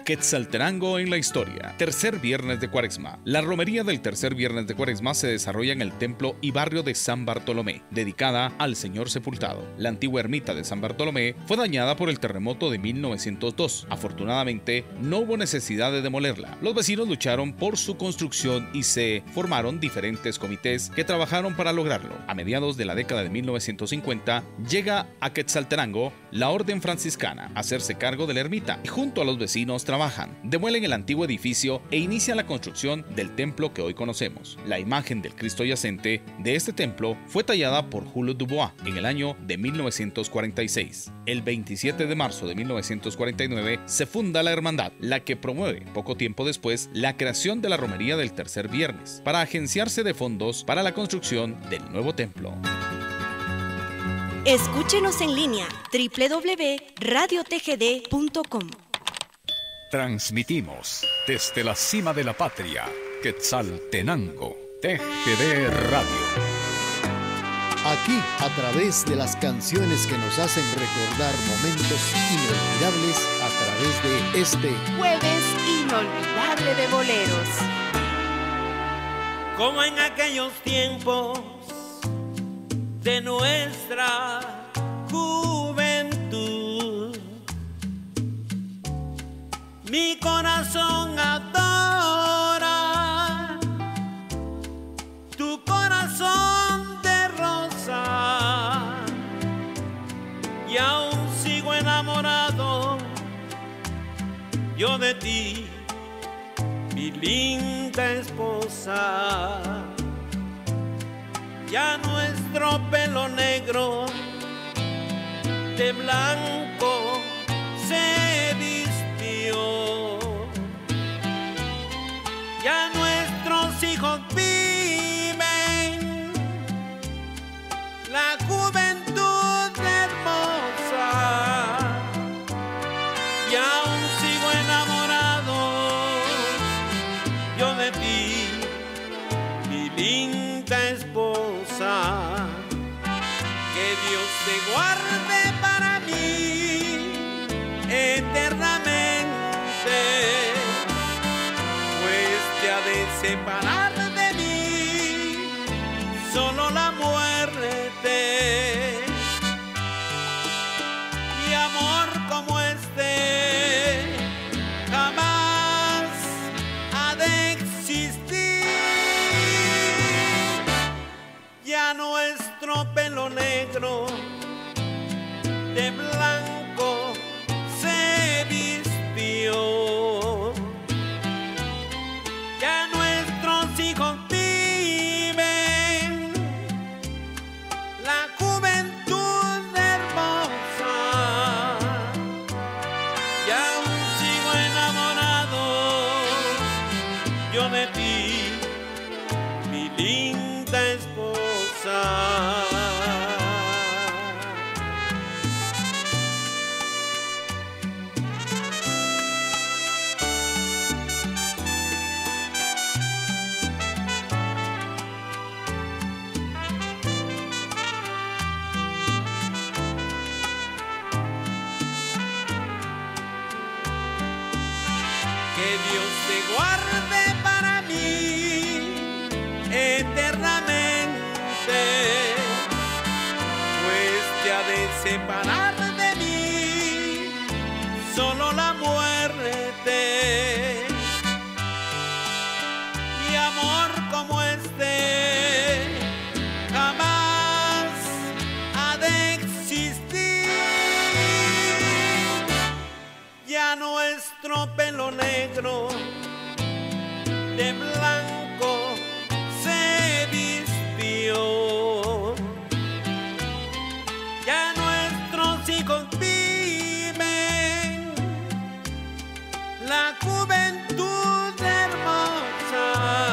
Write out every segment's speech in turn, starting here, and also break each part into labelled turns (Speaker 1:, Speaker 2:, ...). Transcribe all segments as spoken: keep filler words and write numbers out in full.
Speaker 1: Quetzaltenango en la historia. Tercer viernes de Cuaresma. La romería del tercer viernes de Cuaresma se desarrolla en el templo y barrio de San Bartolomé, dedicada al Señor sepultado. La antigua ermita de San Bartolomé fue dañada por el terremoto de mil novecientos dos. Afortunadamente, no hubo necesidad de demolerla. Los vecinos lucharon por su construcción y se formaron diferentes comités que trabajaron para lograrlo. A mediados de la década de mil novecientos cincuenta, llega a Quetzaltenango la Orden Franciscana a hacerse cargo de la ermita y junto a los vecinos trabajan. Demuelen el antiguo edificio e inicia la construcción del templo que hoy conocemos. La imagen del Cristo yacente de este templo fue tallada por Julio Dubois en el año de mil novecientos cuarenta y seis. El veintisiete de marzo de mil novecientos cuarenta y nueve se funda la hermandad, la que promueve poco tiempo después la creación de la romería del tercer viernes para agenciarse de fondos para la construcción del nuevo templo.
Speaker 2: Escúchenos en línea doble u doble u doble u punto radio t g d punto com.
Speaker 3: Transmitimos desde la cima de la patria, Quetzaltenango, T G D Radio.
Speaker 4: Aquí, a través de las canciones que nos hacen recordar momentos inolvidables a través de este
Speaker 5: Jueves Inolvidable de Boleros.
Speaker 6: Como en aquellos tiempos de nuestra juventud, mi corazón adora tu corazón de rosa y aún sigo enamorado yo de ti, mi linda esposa. Ya nuestro pelo negro de blanco se vistió, ya nuestros hijos viven la juventud hermosa y aún sigo enamorado yo de ti, mi linda esposa. Que Dios te guarde para mí eternamente, pues te ha de separar de mí solo la muerte. Mi amor como este jamás ha de existir. Ya nuestro pelo negro de blanco se vistió, ya nuestros hijos viven la juventud hermosa y aún sigo enamorado yo de ti, mi linda esposa. Que Dios te guarde para mí eternamente, pues te ha de separar de mí solo la muerte. Mi amor como este jamás ha de existir. Ya nuestro pelo negro de blanco se vistió, ya nuestros hijos viven la juventud hermosa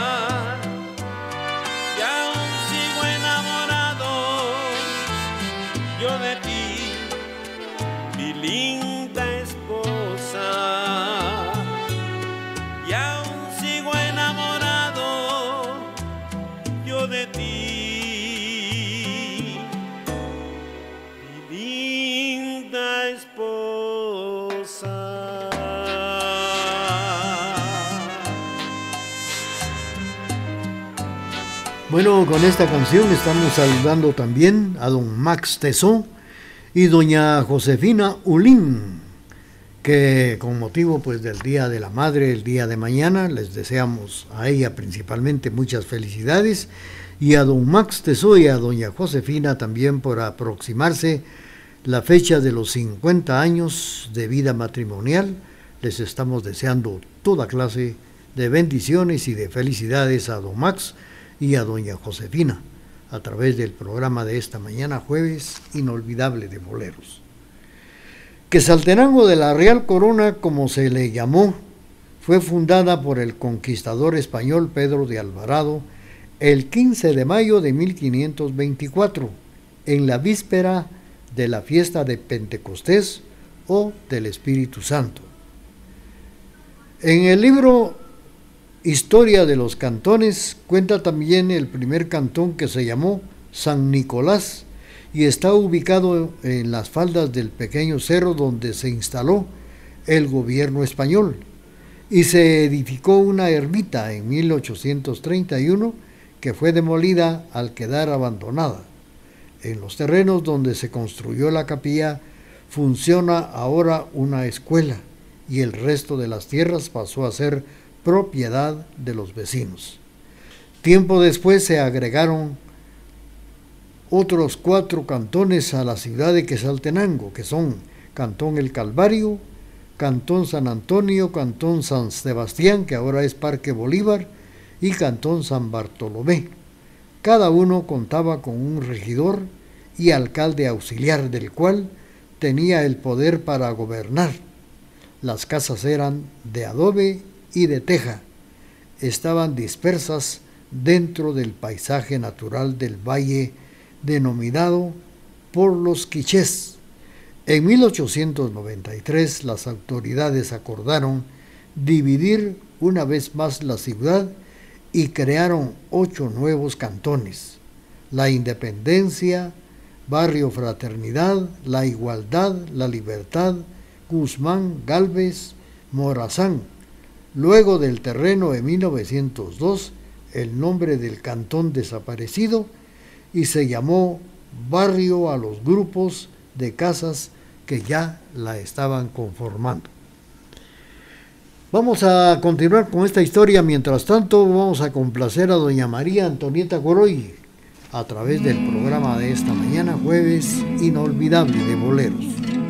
Speaker 6: y aún sigo enamorado yo de ti, mi linda esposa. Y aún sigo enamorado yo de ti, mi linda esposa.
Speaker 4: Bueno, con esta canción estamos saludando también a don Max Tesó y doña Josefina Ulín, que con motivo pues del Día de la Madre, el día de mañana, les deseamos a ella principalmente muchas felicidades, y a don Max Tesó y a doña Josefina también por aproximarse la fecha de los cincuenta años de vida matrimonial. Les estamos deseando toda clase de bendiciones y de felicidades a don Max y a doña Josefina a través del programa de esta mañana jueves inolvidable de boleros. Quetzaltenango de la Real Corona, como se le llamó, fue fundada por el conquistador español Pedro de Alvarado el quince de mayo de mil quinientos veinticuatro, en la víspera de la fiesta de Pentecostés o del Espíritu Santo. En el libro Historia de los Cantones cuenta también el primer cantón, que se llamó San Nicolás, y está ubicado en las faldas del pequeño cerro donde se instaló el gobierno español, y se edificó una ermita en mil ochocientos treinta y uno que fue demolida al quedar abandonada. En los terrenos donde se construyó la capilla funciona ahora una escuela, y el resto de las tierras pasó a ser propiedad de los vecinos. Tiempo después se agregaron otros cuatro cantones a la ciudad de Quetzaltenango, que son Cantón El Calvario, Cantón San Antonio, Cantón San Sebastián, que ahora es Parque Bolívar, y Cantón San Bartolomé. Cada uno contaba con un regidor y alcalde auxiliar, del cual tenía el poder para gobernar. Las casas eran de adobe y de teja. Estaban dispersas dentro del paisaje natural del valle denominado por los quichés. En mil ochocientos noventa y tres las autoridades acordaron dividir una vez más la ciudad y crearon ocho nuevos cantones: La Independencia, Barrio Fraternidad, La Igualdad, La Libertad, Guzmán, Galvez, Morazán. Luego del terreno de mil novecientos dos, el nombre del cantón desaparecido y se llamó Barrio a los grupos de casas que ya la estaban conformando. Vamos a continuar con esta historia. Mientras tanto, vamos a complacer a doña María Antonieta Goroy a través del programa de esta mañana jueves inolvidable de boleros.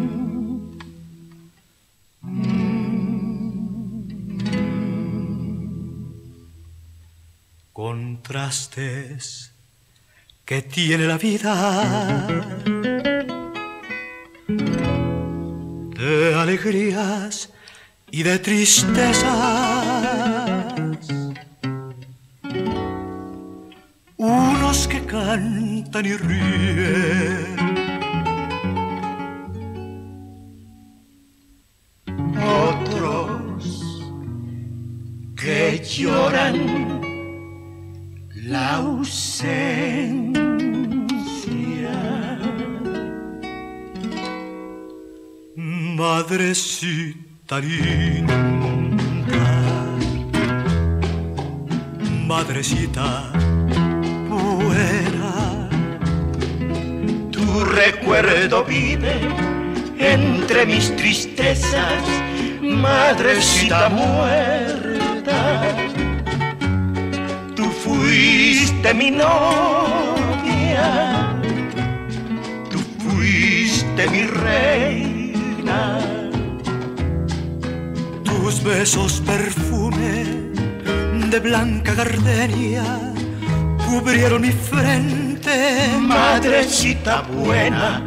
Speaker 7: Contrastes que tiene la vida, de alegrías y de tristezas, unos que cantan y ríen, otros que lloran la ausencia. Madrecita linda, madrecita buena, tu recuerdo vive entre mis tristezas, madrecita muerta. Tú fuiste mi novia, tú fuiste mi reina. Tus besos perfume de blanca gardenia cubrieron mi frente, madrecita buena.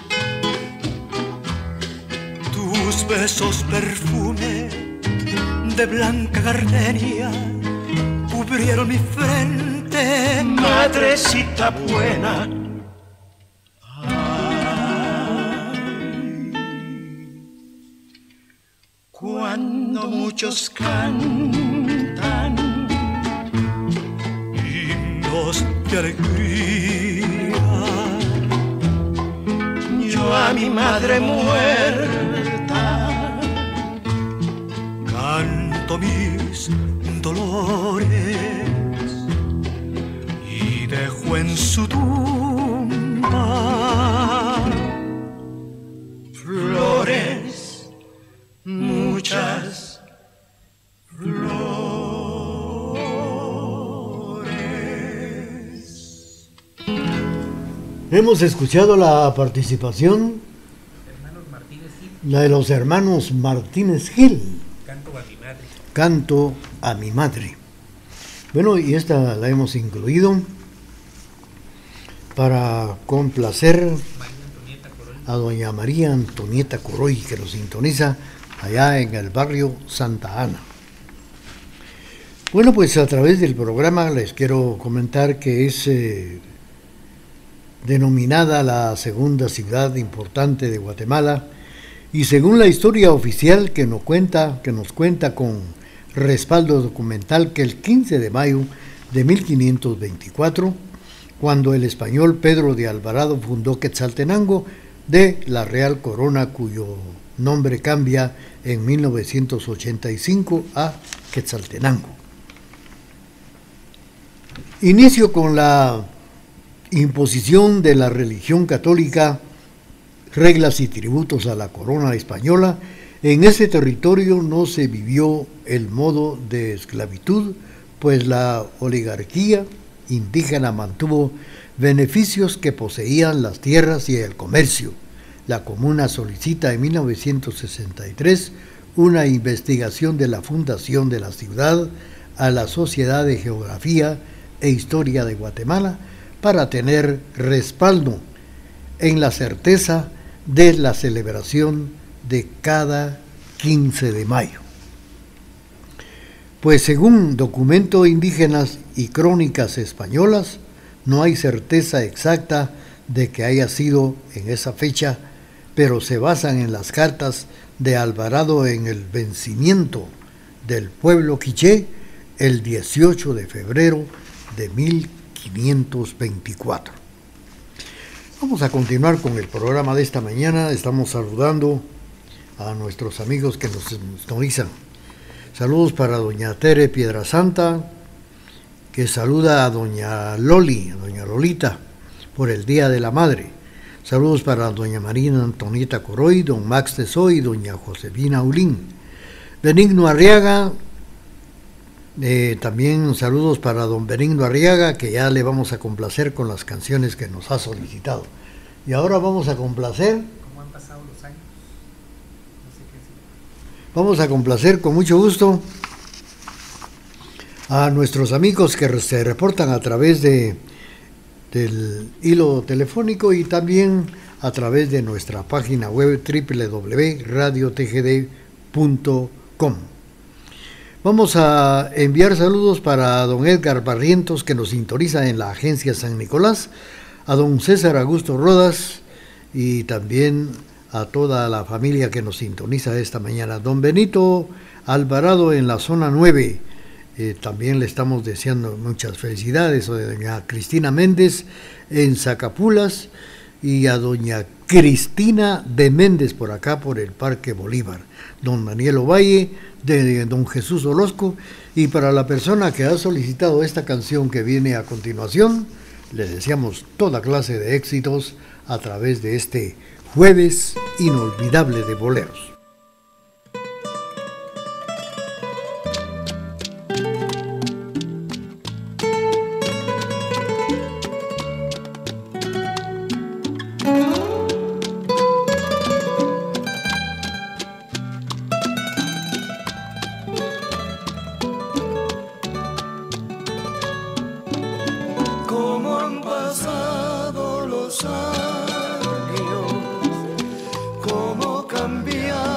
Speaker 7: Besos perfume de blanca gardenia cubrieron mi frente, madrecita buena. Cuando muchos cantan himnos de alegría, yo a mi madre muerta canto mis dolores y dejo en su tumba flores, muchas flores.
Speaker 4: Hemos escuchado la participación la de los hermanos Martínez Gil.
Speaker 8: Canto a mi madre.
Speaker 4: Canto a mi madre. Bueno, y esta la hemos incluido para complacer a doña María Antonieta Coroy, que nos sintoniza allá en el barrio Santa Ana. Bueno, pues a través del programa les quiero comentar que es eh, denominada la segunda ciudad importante de Guatemala, y según la historia oficial que nos cuenta, que nos cuenta con respaldo documental, que el quince de mayo de mil quinientos veinticuatro, cuando el español Pedro de Alvarado fundó Quetzaltenango de la Real Corona, cuyo nombre cambia en mil novecientos ochenta y cinco a Quetzaltenango. Inicio con la imposición de la religión católica, reglas y tributos a la corona española. En ese territorio no se vivió el modo de esclavitud, pues la oligarquía indígena mantuvo beneficios que poseían las tierras y el comercio. La comuna solicita en mil novecientos sesenta y tres una investigación de la fundación de la ciudad a la Sociedad de Geografía e Historia de Guatemala para tener respaldo en la certeza de la celebración de cada quince de mayo. Pues según documentos indígenas y crónicas españolas, no hay certeza exacta de que haya sido en esa fecha, pero se basan en las cartas de Alvarado en el vencimiento del pueblo quiché el dieciocho de febrero de mil quinientos veinticuatro. Vamos a continuar con el programa de esta mañana. Estamos saludando a nuestros amigos que nos sintonizan. Saludos para doña Tere Piedrasanta, que saluda a doña Loli, a doña Lolita, por el Día de la Madre. Saludos para doña María Antonieta Coroy, don Max Tesoy y doña Josefina Ulín. Benigno Arriaga, eh, también saludos para don Benigno Arriaga, que ya le vamos a complacer con las canciones que nos ha solicitado. Y ahora vamos a complacer.
Speaker 8: ¿Cómo han pasado los años? No sé qué decir.
Speaker 4: Vamos a complacer con mucho gusto a nuestros amigos que se reportan a través de del hilo telefónico y también a través de nuestra página web doble u doble u doble u punto radio t g d punto com. Vamos a enviar saludos para don Edgar Barrientos, que nos sintoniza en la agencia San Nicolás, a don César Augusto Rodas y también a toda la familia que nos sintoniza esta mañana. Don Benito Alvarado en la zona nueve, eh, también le estamos deseando muchas felicidades. A doña Cristina Méndez en Zacapulas y a doña Cristina de Méndez por acá por el Parque Bolívar. Don Daniel Ovalle de don Jesús Orozco, y para la persona que ha solicitado esta canción que viene a continuación, le deseamos toda clase de éxitos a través de este jueves inolvidable de boleros.
Speaker 7: Cómo ha cambiado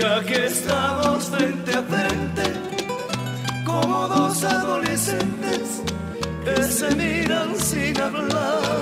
Speaker 7: ya que estamos frente a frente, como dos adolescentes que se miran sin hablar.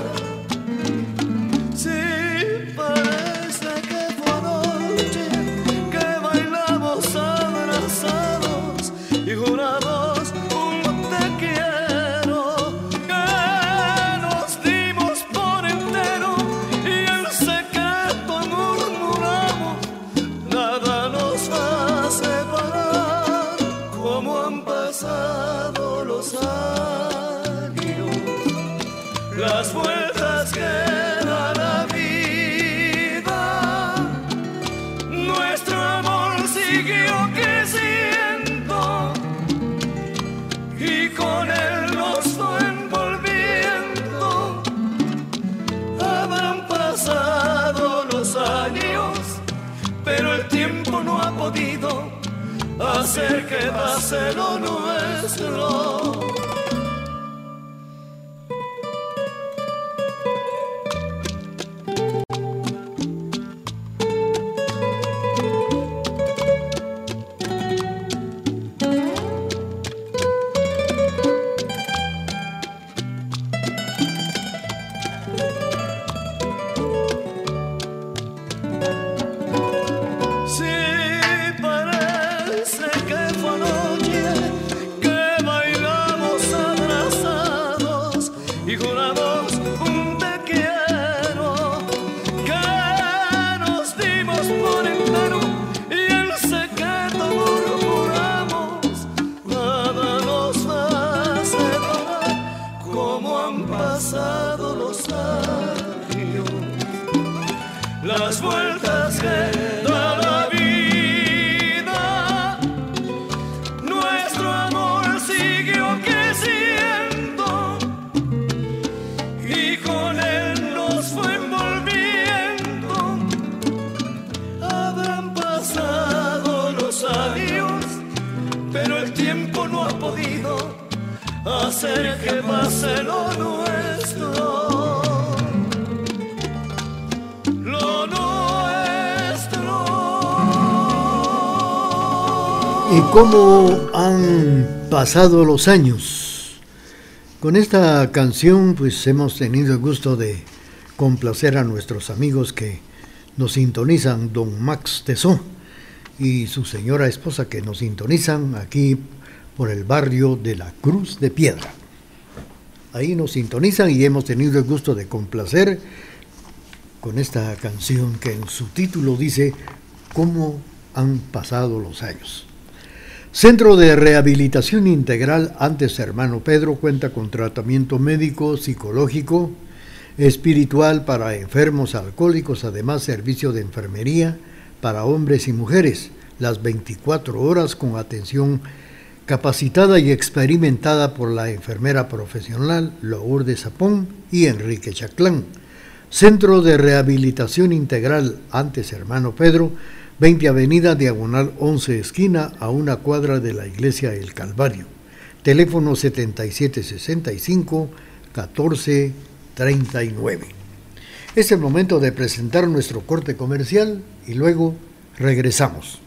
Speaker 7: Sí, parece que fue anoche que bailamos abrazados y juramos un te quiero, que nos dimos por entero y en secreto murmuramos, nada nos va a separar. Como han pasado los años, las vueltas que da la vida, nuestro amor siguió creciendo y con él nos fue envolviendo. Habrán pasado los años, pero el tiempo no ha podido hacer que pase lo nuestro. Las vueltas que da la vida, nuestro amor siguió creciendo y con él nos fue envolviendo. Habrán pasado los años, pero el tiempo no ha podido hacer que pase lo nuestro.
Speaker 4: ¿Y cómo han pasado los años? Con esta canción pues hemos tenido el gusto de complacer a nuestros amigos que nos sintonizan, don Max Tesó y su señora esposa, que nos sintonizan aquí por el barrio de la Cruz de Piedra. Ahí nos sintonizan y hemos tenido el gusto de complacer con esta canción que en su título dice ¿Cómo han pasado los años? Centro de Rehabilitación Integral Antes Hermano Pedro cuenta con tratamiento médico, psicológico, espiritual para enfermos alcohólicos, además servicio de enfermería para hombres y mujeres, las veinticuatro horas con atención capacitada y experimentada por la enfermera profesional Lourdes Zapón y Enrique Chaclán. Centro de Rehabilitación Integral Antes Hermano Pedro, veinte Avenida Diagonal once esquina, a una cuadra de la Iglesia El Calvario. Teléfono setenta y siete sesenta y cinco, catorce treinta y nueve. Es el momento de presentar nuestro corte comercial y luego regresamos.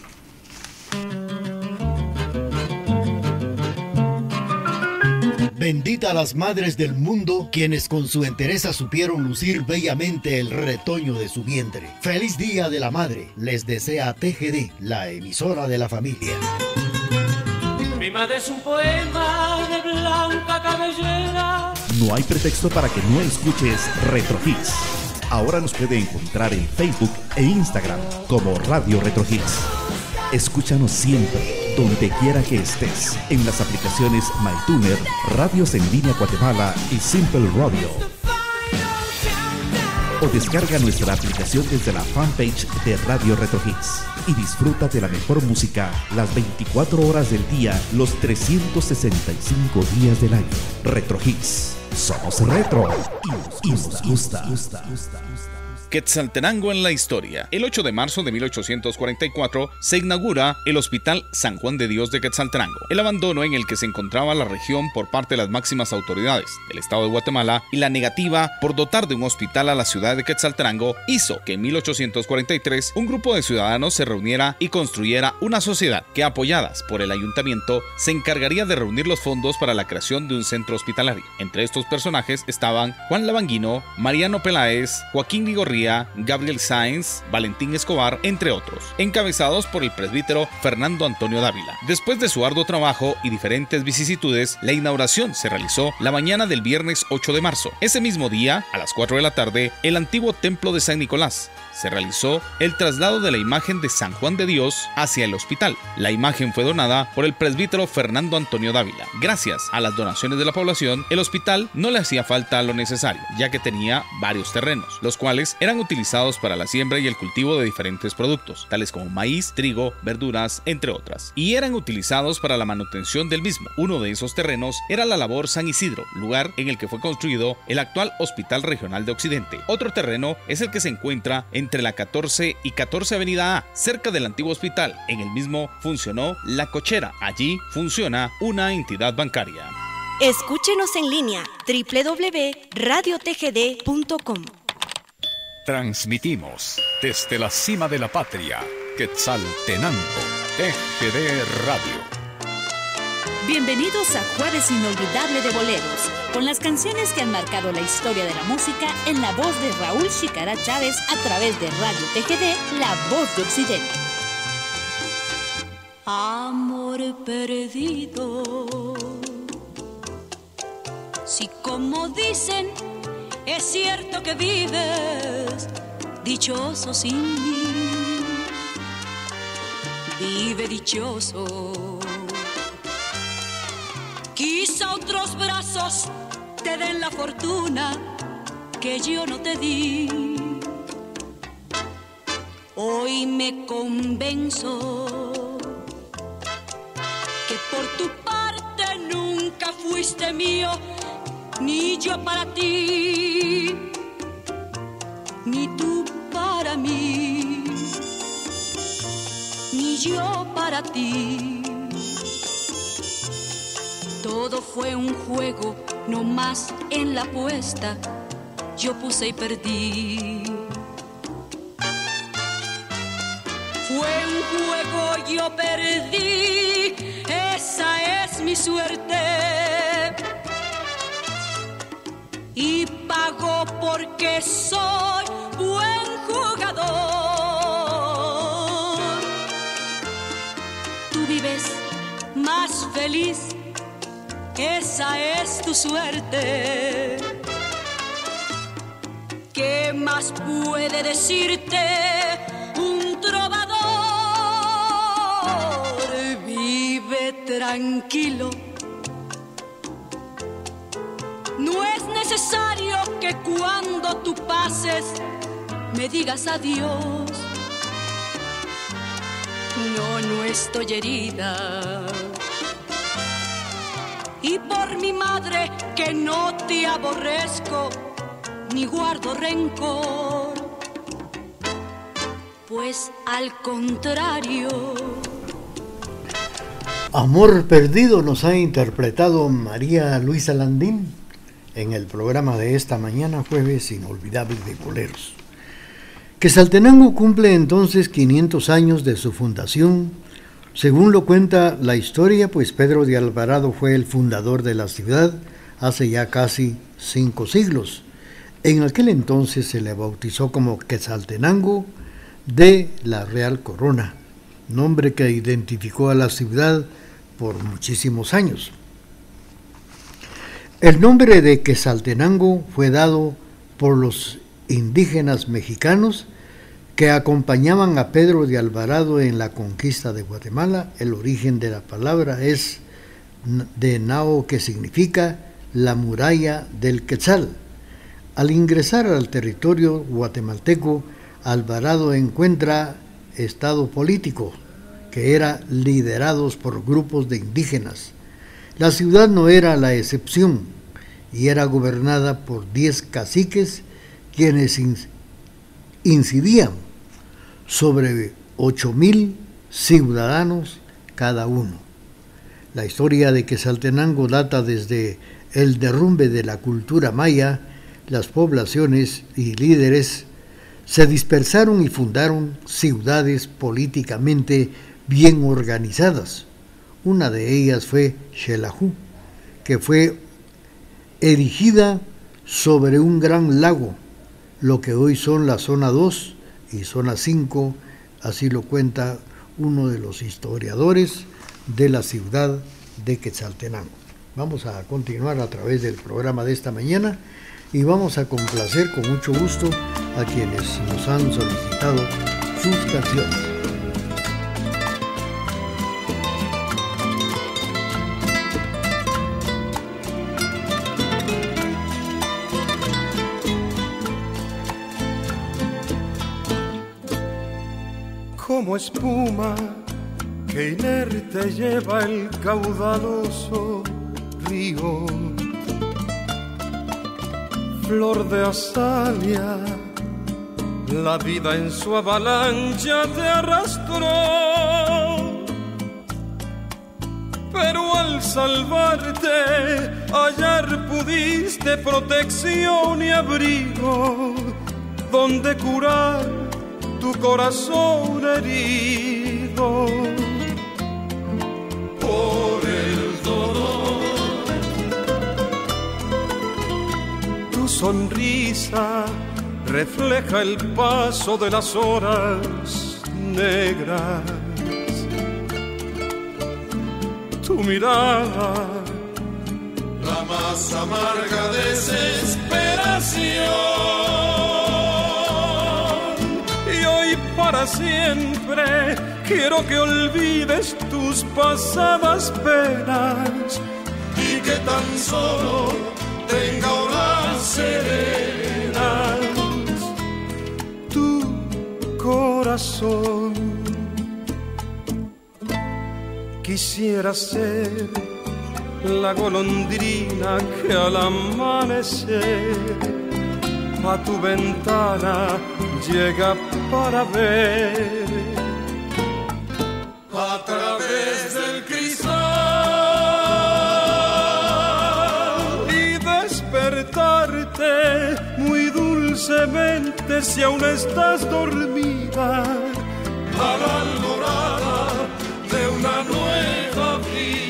Speaker 4: Bendita las madres del mundo, quienes con su entereza supieron lucir bellamente el retoño de su vientre. Feliz Día de la Madre, les desea T G D, la emisora de la familia.
Speaker 9: Mi madre es un poema de blanca cabellera.
Speaker 10: No hay pretexto para que no escuches Retro Hits. Ahora nos puede encontrar en Facebook e Instagram como Radio Retro Hits. Escúchanos siempre, donde quiera que estés, en las aplicaciones MyTuner, Radios en Línea Guatemala y Simple Radio. O descarga nuestra aplicación desde la fanpage de Radio Retro Hits y disfruta de la mejor música las veinticuatro horas del día, los trescientos sesenta y cinco días del año. Retro Hits, somos retro y nos gusta. Y nos gusta.
Speaker 1: Quetzaltenango en la historia. El ocho de marzo de mil ochocientos cuarenta y cuatro se inaugura el Hospital San Juan de Dios de Quetzaltenango. El abandono en el que se encontraba la región por parte de las máximas autoridades del estado de Guatemala y la negativa por dotar de un hospital a la ciudad de Quetzaltenango hizo que en mil ochocientos cuarenta y tres un grupo de ciudadanos se reuniera y construyera una sociedad que, apoyadas por el ayuntamiento, se encargaría de reunir los fondos para la creación de un centro hospitalario. Entre estos personajes estaban Juan Lavanguino, Mariano Peláez, Joaquín Vigorría, Gabriel Sáenz, Valentín Escobar, entre otros, encabezados por el presbítero Fernando Antonio Dávila. Después de su arduo trabajo y diferentes vicisitudes, la inauguración se realizó la mañana del viernes ocho de marzo. Ese mismo día, a las cuatro de la tarde, el antiguo templo de San Nicolás se realizó el traslado de la imagen de San Juan de Dios hacia el hospital. La imagen fue donada por el presbítero Fernando Antonio Dávila. Gracias a las donaciones de la población, el hospital no le hacía falta lo necesario, ya que tenía varios terrenos, los cuales eran utilizados para la siembra y el cultivo de diferentes productos, tales como maíz, trigo, verduras, entre otras, y eran utilizados para la manutención del mismo. Uno de esos terrenos era la Labor San Isidro, lugar en el que fue construido el actual Hospital Regional de Occidente. Otro terreno es el que se encuentra en entre la catorce y catorce Avenida A, cerca del antiguo hospital. En el mismo funcionó La Cochera. Allí funciona una entidad bancaria.
Speaker 2: Escúchenos en línea doble u doble u doble u punto radio t g d punto com.
Speaker 3: Transmitimos desde la cima de la patria, Quetzaltenango, T G D Radio.
Speaker 11: Bienvenidos a Jueves Inolvidable de Boleros, con las canciones que han marcado la historia de la música en la voz de Raúl Chicara Chávez a través de Radio T G D, la voz de Occidente.
Speaker 12: Amor perdido, si como dicen es cierto que vives dichoso sin mí, vive dichoso. Quizá otros brazos te den la fortuna que yo no te di. Hoy me convenzo que por tu parte nunca fuiste mío, ni yo para ti, ni tú para mí, ni yo para ti. Todo fue un juego, no más en la apuesta yo puse y perdí. Fue un juego, yo perdí, esa es mi suerte. Y pago porque soy buen jugador. Tú vives más feliz, esa es tu suerte. ¿Qué más puede decirte un trovador? Vive tranquilo. No es necesario que cuando tú pases me digas adiós. No, no estoy herida. Y por mi madre que no te aborrezco, ni guardo rencor, pues al contrario.
Speaker 4: Amor perdido nos ha interpretado María Luisa Landín en el programa de esta mañana, Jueves Inolvidable de Boleros. Quetzaltenango cumple entonces quinientos años de su fundación. Según lo cuenta la historia, pues Pedro de Alvarado fue el fundador de la ciudad hace ya casi cinco siglos. En aquel entonces se le bautizó como Quetzaltenango de la Real Corona, nombre que identificó a la ciudad por muchísimos años. El nombre de Quetzaltenango fue dado por los indígenas mexicanos que acompañaban a Pedro de Alvarado en la conquista de Guatemala. El origen de la palabra es de nao, que significa la muralla del Quetzal. Al ingresar al territorio guatemalteco, Alvarado encuentra estado político que era liderados por grupos de indígenas. La ciudad no era la excepción y era gobernada por diez caciques, quienes incidían sobre ocho mil ciudadanos cada uno. La historia de Quetzaltenango data desde el derrumbe de la cultura maya. Las poblaciones y líderes se dispersaron y fundaron ciudades políticamente bien organizadas. Una de ellas fue Xelajú, que fue erigida sobre un gran lago, lo que hoy son la zona dos y zona cinco, así lo cuenta uno de los historiadores de la ciudad de Quetzaltenango. Vamos a continuar a través del programa de esta mañana y vamos a complacer con mucho gusto a quienes nos han solicitado sus canciones.
Speaker 7: Como espuma que inerte lleva el caudaloso río, flor de azalea, la vida en su avalancha te arrastró, pero al salvarte hallar pudiste protección y abrigo donde curar tu corazón herido por el dolor. Tu sonrisa refleja el paso de las horas negras. Tu mirada, la más amarga desesperación. Para siempre quiero que olvides tus pasadas penas y que tan solo tenga horas serenas tu corazón. Quisiera ser la golondrina que al amanecer a tu ventana llega para ver a través del cristal y despertarte muy dulcemente si aún estás dormida a la alborada de una nueva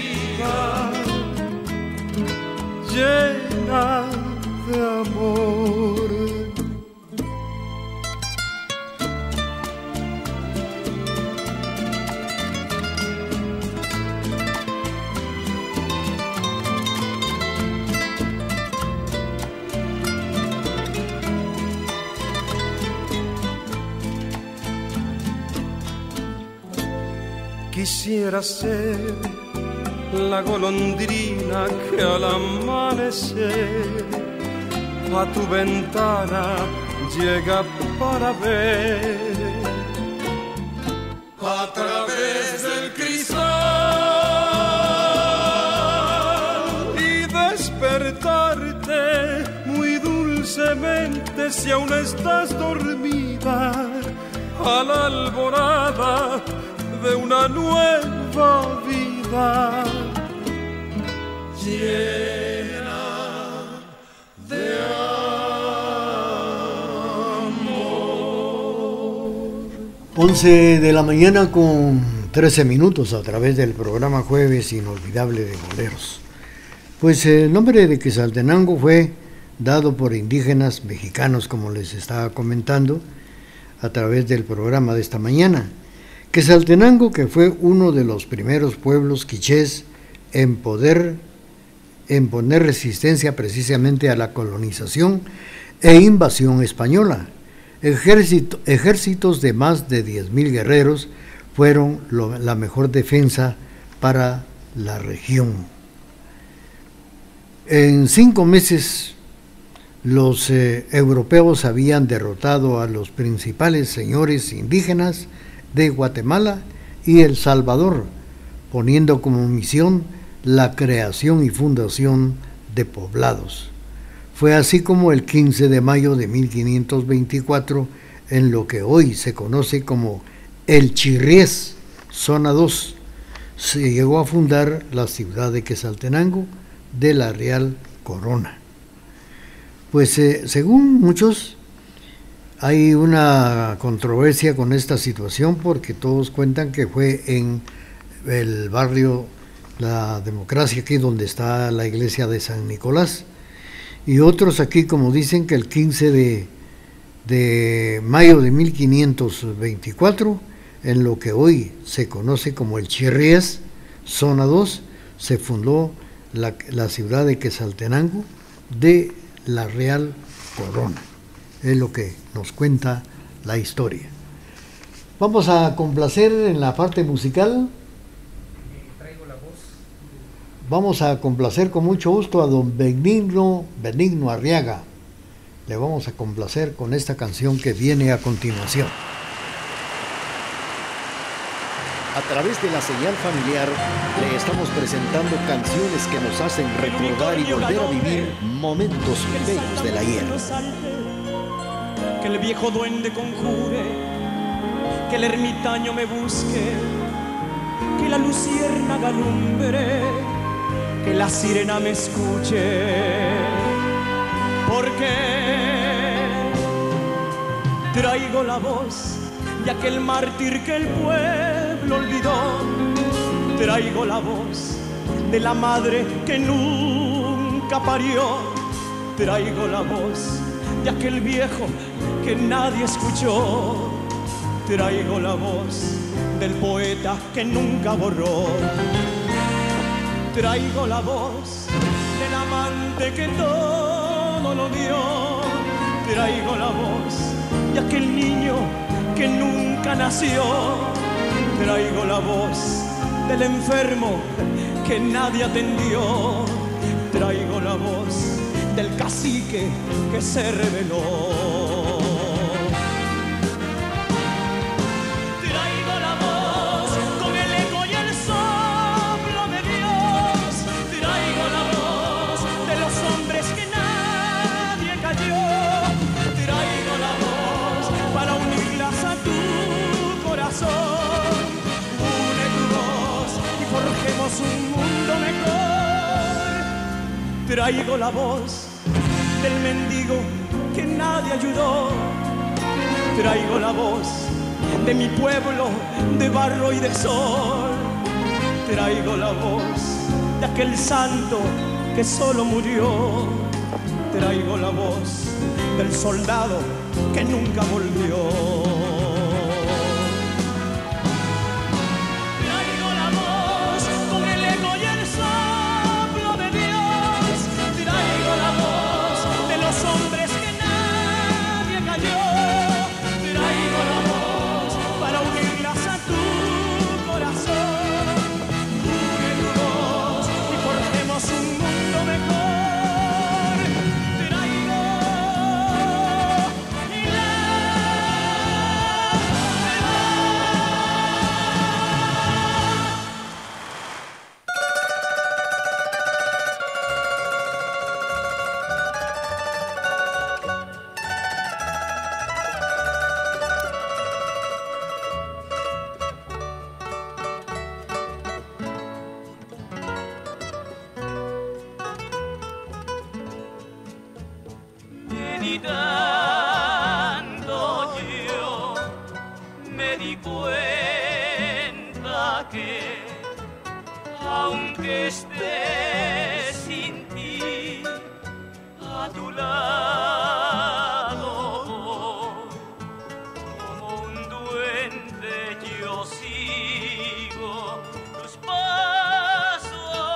Speaker 7: vida llena de amor. Quisiera ser la golondrina que al amanecer a tu ventana llega para ver a través del cristal y despertarte muy dulcemente si aún estás dormida a la alborada de una nueva vida llena de amor.
Speaker 4: once de la mañana con trece minutos a través del programa Jueves Inolvidable de Boleros. Pues el nombre de Quetzaltenango fue dado por indígenas mexicanos, como les estaba comentando, a través del programa de esta mañana. Quetzaltenango, que fue uno de los primeros pueblos quichés en poder en poner resistencia precisamente a la colonización e invasión española. Ejército, ejércitos de más de diez mil guerreros fueron lo, la mejor defensa para la región. En cinco meses los eh, europeos habían derrotado a los principales señores indígenas de Guatemala y El Salvador, poniendo como misión la creación y fundación de poblados. Fue así como el quince de mayo de mil quinientos veinticuatro en lo que hoy se conoce como El Chirriés, zona dos. Se llegó a fundar la ciudad de Quetzaltenango de la Real Corona. Pues eh, según muchos, hay una controversia con esta situación porque todos cuentan que fue en el barrio La Democracia, aquí donde está la iglesia de San Nicolás, y otros aquí como dicen que el quince de mayo de mil quinientos veinticuatro, en lo que hoy se conoce como el Chirriés, zona dos, se fundó la, la ciudad de Quetzaltenango de la Real Corona. Es lo que nos cuenta la historia. Vamos a complacer en la parte musical.
Speaker 8: Traigo la voz.
Speaker 4: Vamos a complacer con mucho gusto a don Benigno, Benigno Arriaga. Le vamos a complacer con esta canción que viene a continuación.
Speaker 10: A través de la señal familiar le estamos presentando canciones que nos hacen recordar y volver a vivir momentos bellos del ayer.
Speaker 6: Que el viejo duende conjure, que el ermitaño me busque, que la luciérnaga alumbre, que la sirena me escuche, porque traigo la voz de aquel mártir que el pueblo olvidó, traigo la voz de la madre que nunca parió, traigo la voz de aquel viejo que nadie escuchó, traigo la voz del poeta que nunca borró, traigo la voz del amante que todo lo dio, traigo la voz de aquel niño que nunca nació, traigo la voz del enfermo que nadie atendió, traigo la voz del cacique que se rebeló. Traigo la voz con el eco y el soplo de Dios, traigo la voz de los hombres que nadie cayó, traigo la voz para unirlas a tu corazón. Une tu voz y forjemos un mundo mejor. Traigo la voz del mendigo que nadie ayudó, traigo la voz de mi pueblo de barro y de sol, traigo la voz de aquel santo que solo murió, traigo la voz del soldado que nunca volvió.
Speaker 13: Meditando yo me di cuenta que aunque esté sin ti a tu lado, como un duende yo sigo tus pasos,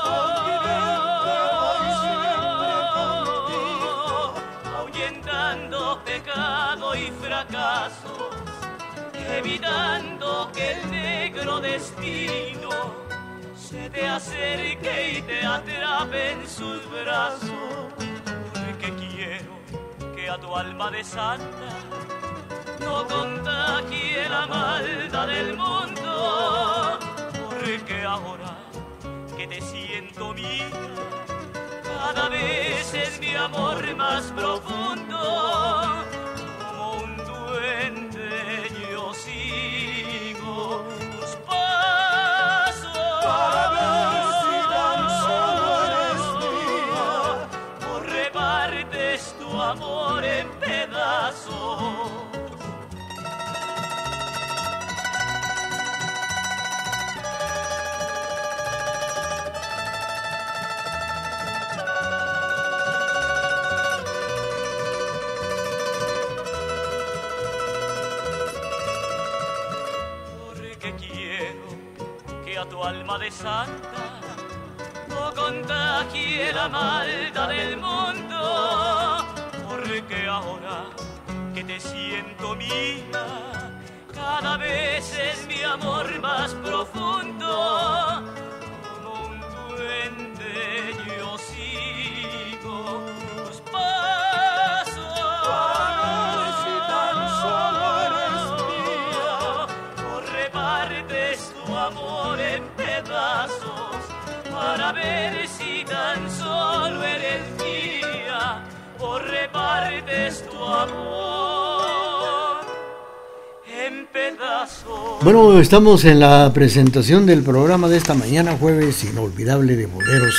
Speaker 13: ahuyentando pecado y fracaso, evitando que el negro destino se te acerque y te atrape en sus brazos, porque quiero que a tu alma de santa no contagie la maldad del mundo, porque ahora que te siento mía, cada vez es mi amor más profundo, como un duende que a tu alma de santa no contagie la maldad del mundo, porque ahora que te siento mía, cada vez es mi amor más profundo. Como un duende yo sigo tus pasos. Si tan solo eres mía, o repartes tu amor en pedazos, para ver si tan solo eres mía, o repartes tu amor en pedazos.
Speaker 4: Bueno, estamos en la presentación del programa de esta mañana, jueves inolvidable de boleros.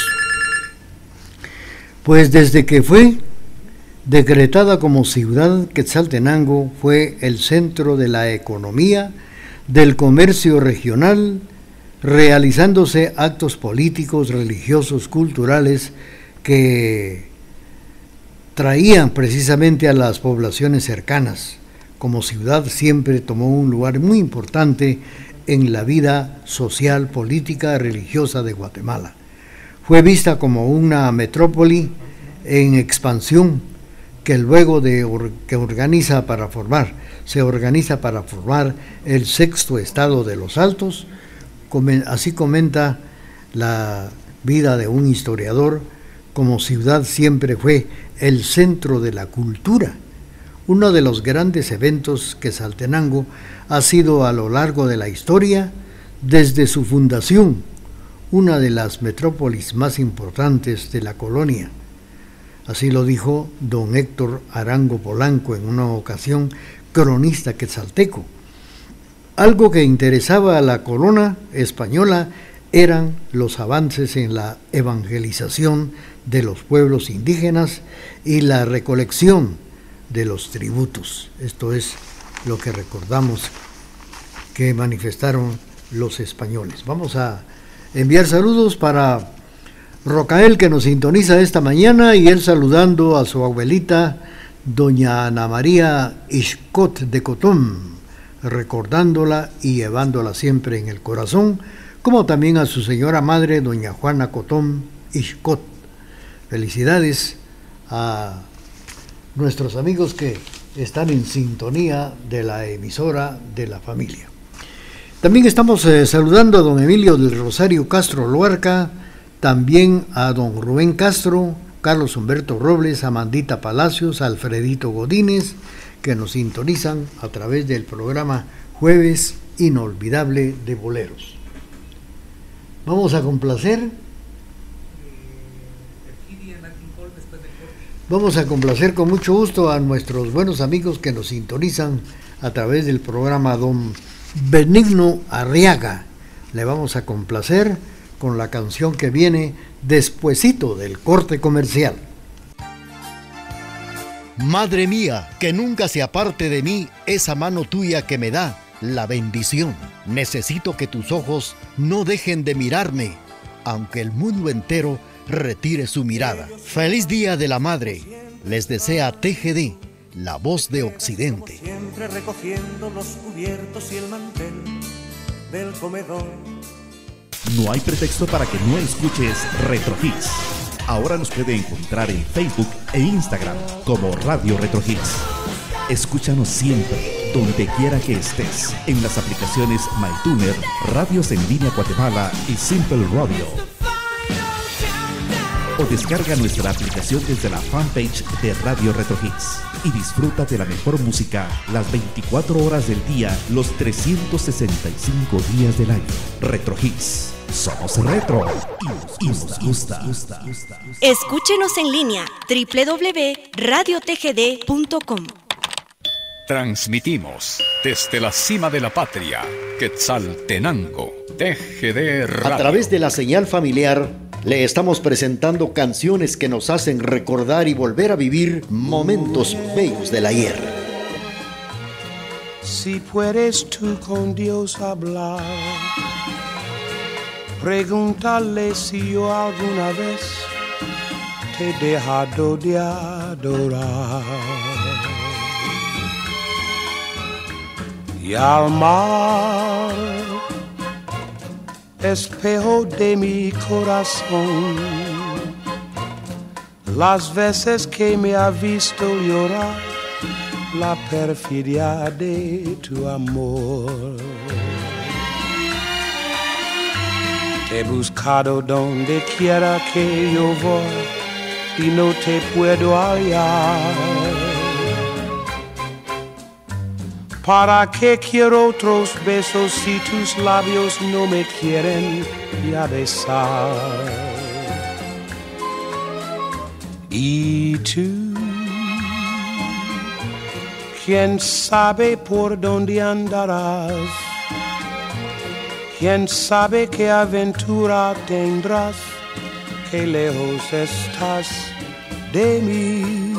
Speaker 4: Pues desde que fue decretada como ciudad, Quetzaltenango fue el centro de la economía, del comercio regional, realizándose actos políticos, religiosos, culturales que traían precisamente a las poblaciones cercanas. Como ciudad siempre tomó un lugar muy importante en la vida social, política, religiosa de Guatemala. Fue vista como una metrópoli en expansión que luego de or, que organiza para formar, se organiza para formar el sexto estado de los Altos. Así comenta la vida de un historiador, como ciudad siempre fue el centro de la cultura. Uno de los grandes eventos que Quetzaltenango ha sido a lo largo de la historia, desde su fundación, una de las metrópolis más importantes de la colonia. Así lo dijo don Héctor Arango Polanco en una ocasión, cronista quetzalteco. Algo que interesaba a la corona española eran los avances en la evangelización de los pueblos indígenas y la recolección de los tributos. Esto es lo que recordamos que manifestaron los españoles. Vamos a enviar saludos para Rocael, que nos sintoniza esta mañana, y él saludando a su abuelita doña Ana María Ixcot de Cotón, recordándola y llevándola siempre en el corazón, como también a su señora madre doña Juana Cotón Ixcot. Felicidades a nuestros amigos que están en sintonía de la emisora de la familia. También estamos eh, saludando a don Emilio del Rosario Castro Luarca, también a don Rubén Castro, Carlos Humberto Robles, Amandita Palacios, Alfredito Godínez, que nos sintonizan a través del programa Jueves Inolvidable de Boleros. Vamos a complacer. Vamos a complacer con mucho gusto a nuestros buenos amigos que nos sintonizan a través del programa don Benigno Arriaga. Le vamos a complacer con la canción que viene despuesito del corte comercial.
Speaker 10: Madre mía, que nunca se aparte de mí esa mano tuya que me da la bendición. Necesito que tus ojos no dejen de mirarme, aunque el mundo entero retire su mirada. Feliz Día de la Madre. Les desea T G D, la voz de Occidente.
Speaker 7: Siempre recogiendo los cubiertos y el mantel del comedor.
Speaker 10: No hay pretexto para que no escuches Retro Hits. Ahora nos puede encontrar en Facebook e Instagram como Radio Retro Hits. Escúchanos siempre, donde quiera que estés, en las aplicaciones MyTuner, Radios en Línea Guatemala y Simple Radio. O descarga nuestra aplicación desde la fanpage de Radio Retro Hits y disfruta de la mejor música las veinticuatro horas del día, los trescientos sesenta y cinco días del año. Retro Hits. Somos retro y nos gusta.
Speaker 2: Escúchenos en línea doble u doble u doble u punto radio t g d punto com.
Speaker 3: Transmitimos desde la cima de la patria, Quetzaltenango, T G D Radio.
Speaker 10: A través de la señal familiar, le estamos presentando canciones que nos hacen recordar y volver a vivir momentos bellos del ayer.
Speaker 14: Si puedes tú con Dios hablar, pregúntale si yo alguna vez te he dejado de adorar. Y al mar espejo de mi corazón. Las veces que me ha visto llorar, la perfidia de tu amor. Te he buscado donde quiera que yo voy y no te puedo hallar. ¿Para qué quiero otros besos si tus labios no me quieren ya besar? Y tú, ¿quién sabe por dónde andarás? ¿Quién sabe qué aventura tendrás? Qué lejos estás de mí.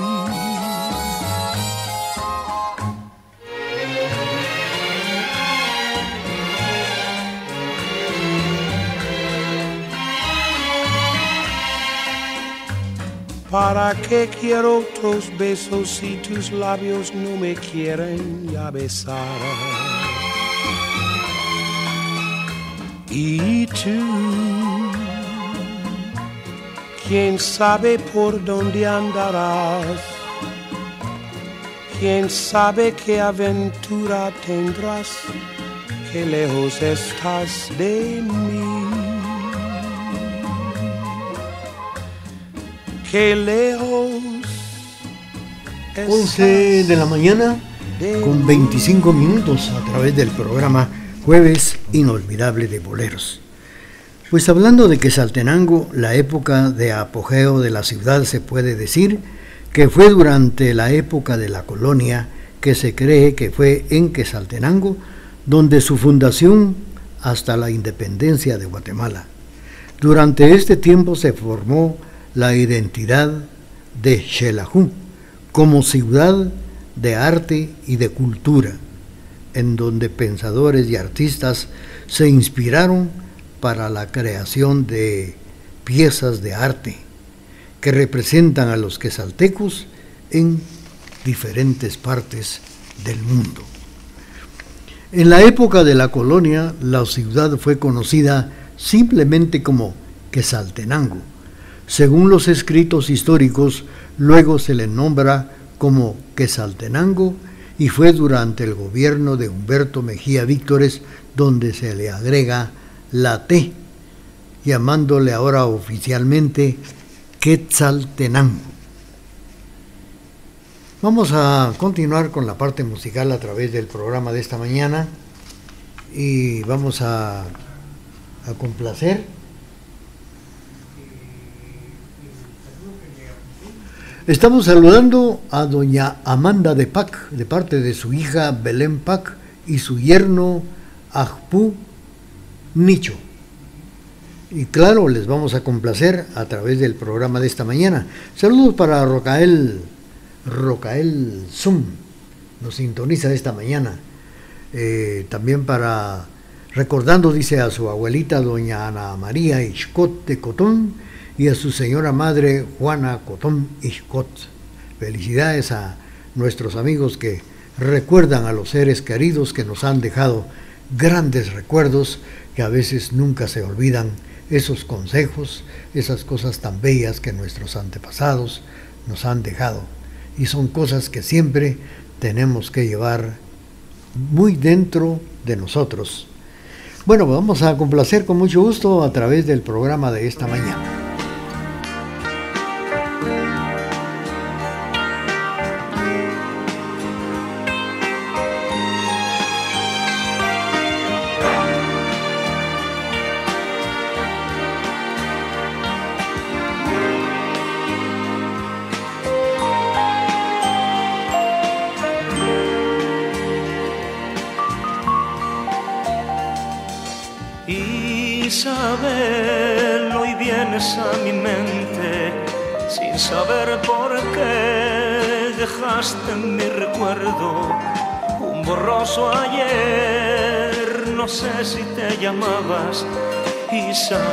Speaker 14: ¿Para qué quiero otros besos si tus labios no me quieren ya besar? Y tú, ¿quién sabe por dónde andarás? ¿Quién sabe qué aventura tendrás? Qué lejos estás de mí. Qué lejos.
Speaker 4: once de la mañana con veinticinco minutos a través del programa Jueves Inolvidable de Boleros. Pues hablando de Quetzaltenango, la época de apogeo de la ciudad se puede decir que fue durante la época de la colonia, que se cree que fue en Quetzaltenango, donde su fundación hasta la independencia de Guatemala. Durante este tiempo se formó la identidad de Xelajú como ciudad de arte y de cultura, en donde pensadores y artistas se inspiraron para la creación de piezas de arte que representan a los quetzaltecos en diferentes partes del mundo. En la época de la colonia, la ciudad fue conocida simplemente como Quetzaltenango. Según los escritos históricos, luego se le nombra como Quetzaltenango y fue durante el gobierno de Humberto Mejía Víctores donde se le agrega la T, llamándole ahora oficialmente Quetzaltenango. Vamos a continuar con la parte musical a través del programa de esta mañana y vamos a, a complacer. Estamos saludando a doña Amanda de Pac, de parte de su hija Belén Pac y su yerno Ajpú Nicho. Y claro, les vamos a complacer a través del programa de esta mañana. Saludos para Rocael, Rocael Zum, nos sintoniza esta mañana. Eh, también para, recordando, dice, a su abuelita doña Ana María Ixcot de Cotón, y a su señora madre Juana Cotón Ixcot. Felicidades a nuestros amigos que recuerdan a los seres queridos que nos han dejado grandes recuerdos, que a veces nunca se olvidan esos consejos, esas cosas tan bellas que nuestros antepasados nos han dejado. Y son cosas que siempre tenemos que llevar muy dentro de nosotros. Bueno, vamos a complacer con mucho gusto a través del programa de esta mañana.
Speaker 13: Isabel, hoy vienes a mi mente sin saber por qué dejaste en mi recuerdo un borroso ayer. No sé si te llamabas Isabel.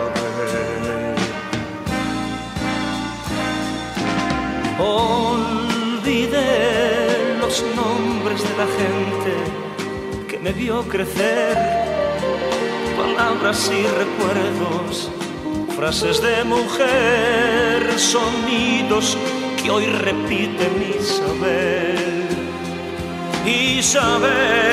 Speaker 13: Olvidé los nombres de la gente que me vio crecer palabras y recuerdos, frases de mujer, sonidos que hoy repite Isabel, Isabel.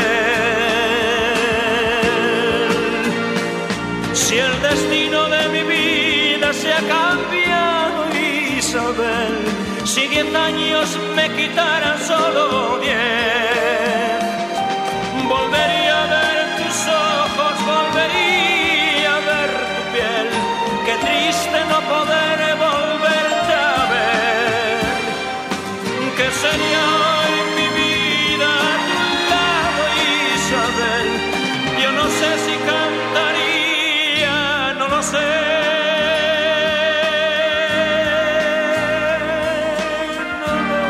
Speaker 13: Si el destino de mi vida se ha cambiado, Isabel, si diez años me quitaran solo diez, volvería a ver tus ojos, volvería a ver tu piel. Qué triste no poder volverte a ver. ¿Qué sería hoy mi vida a tu lado, Isabel? Yo no sé si cantaría, no lo sé. No lo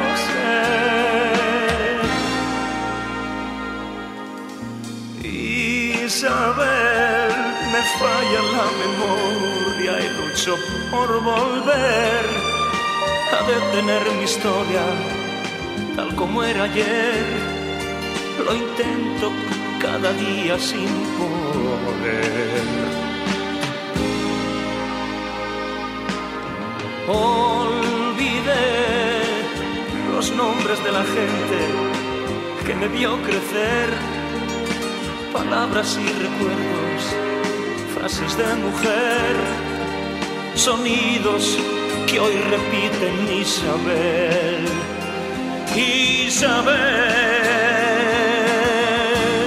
Speaker 13: sé. Isabel, me falla la memoria y lucho por volver a detener mi historia tal como era ayer. Lo intento cada día sin poder. Olvidé los nombres de la gente que me vio crecer, palabras y recuerdos, frases de mujer, sonidos que hoy repiten Isabel, Isabel.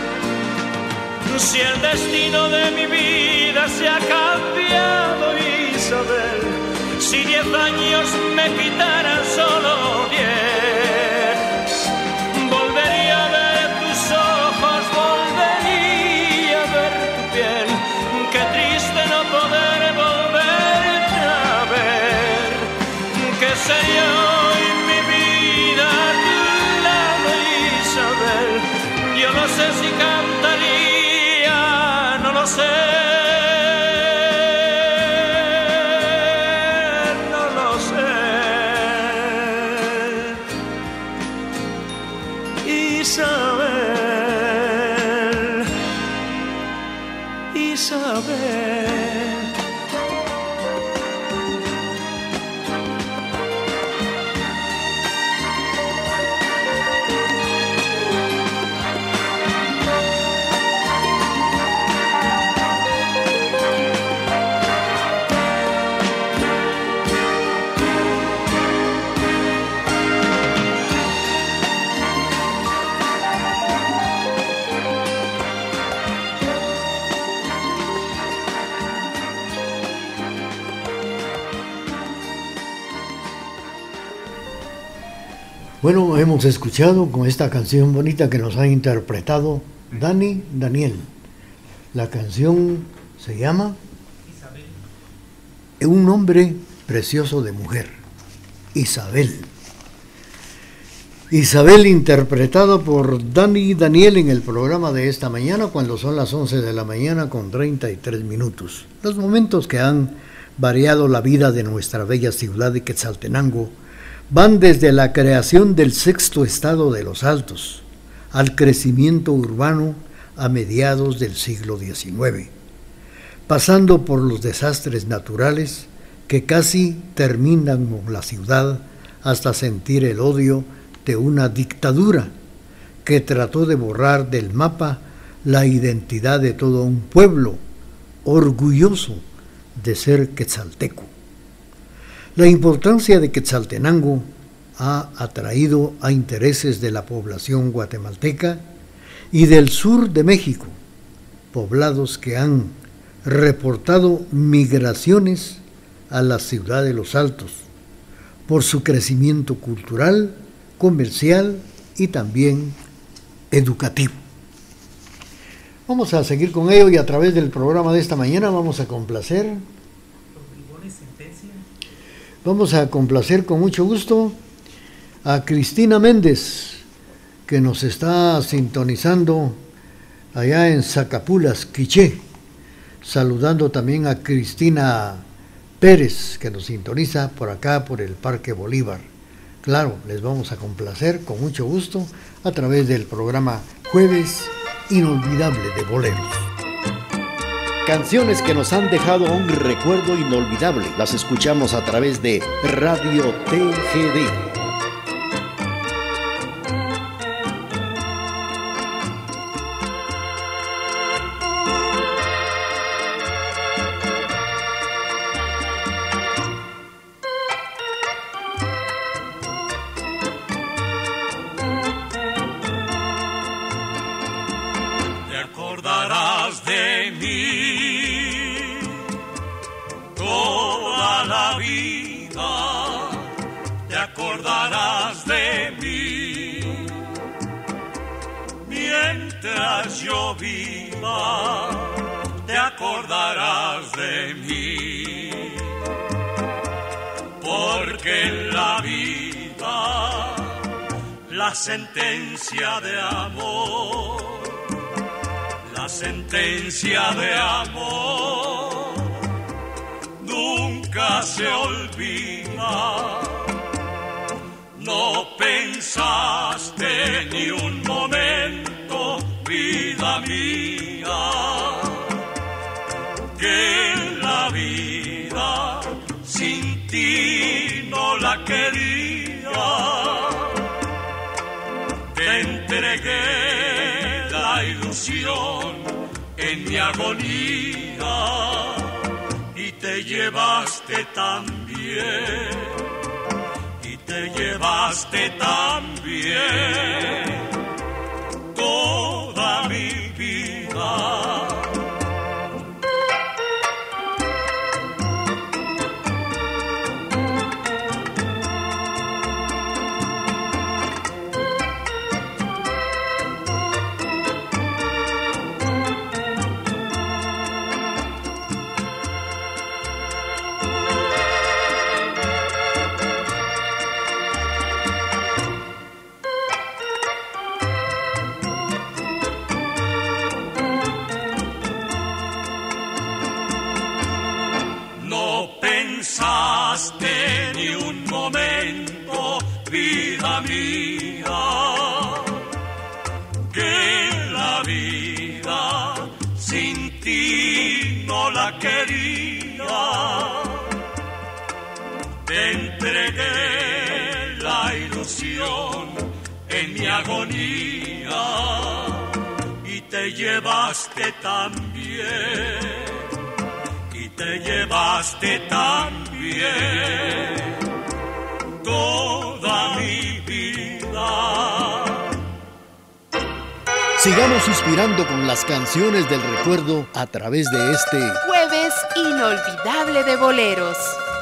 Speaker 13: Si el destino de mi vida se ha cambiado, Isabel, si diez años me quitaran solo diez, volvería a ver tus ojos, volvería a ver tu piel. Qué triste no poder volverte a ver. ¿Qué sería hoy mi vida a tu lado, Isabel? Yo no sé si cantaría, no lo sé. No lo sé. Isabel, Isabel.
Speaker 4: Bueno, hemos escuchado con esta canción bonita que nos ha interpretado Dani Daniel. La canción se llama Isabel. Un nombre precioso de mujer, Isabel. Isabel, interpretada por Dani Daniel en el programa de esta mañana, cuando son las once de la mañana con treinta y tres minutos. Los momentos que han variado la vida de nuestra bella ciudad de Quetzaltenango van desde la creación del sexto estado de los Altos al crecimiento urbano a mediados del siglo diecinueve, pasando por los desastres naturales que casi terminan con la ciudad hasta sentir el odio de una dictadura que trató de borrar del mapa la identidad de todo un pueblo orgulloso de ser quetzalteco. La importancia de Quetzaltenango ha atraído a intereses de la población guatemalteca y del sur de México, poblados que han reportado migraciones a la ciudad de Los Altos por su crecimiento cultural, comercial y también educativo. Vamos a seguir con ello y a través del programa de esta mañana vamos a complacer Vamos a complacer con mucho gusto a Cristina Méndez, que nos está sintonizando allá en Zacapulas, Quiché. Saludando también a Cristina Pérez, que nos sintoniza por acá, por el Parque Bolívar. Claro, les vamos a complacer con mucho gusto a través del programa Jueves Inolvidable de Boleros.
Speaker 10: Canciones que nos han dejado un recuerdo inolvidable. Las escuchamos a través de Radio T G D.
Speaker 13: Yo viva, te acordarás de mí, porque en la vida la sentencia de amor, la sentencia de amor nunca se olvida. No pensaste ni un momento, vida mía, que la vida sin ti no la quería. Te entregué la ilusión en mi agonía y te llevaste también, y te llevaste también toda mi vida. Pensaste ni un momento, vida mía, que la vida sin ti no la quería. Te entregué la ilusión en mi agonía y te llevaste también, te llevaste también toda mi vida.
Speaker 10: Sigamos inspirando con las canciones del recuerdo a través de este
Speaker 5: Jueves Inolvidable de Boleros.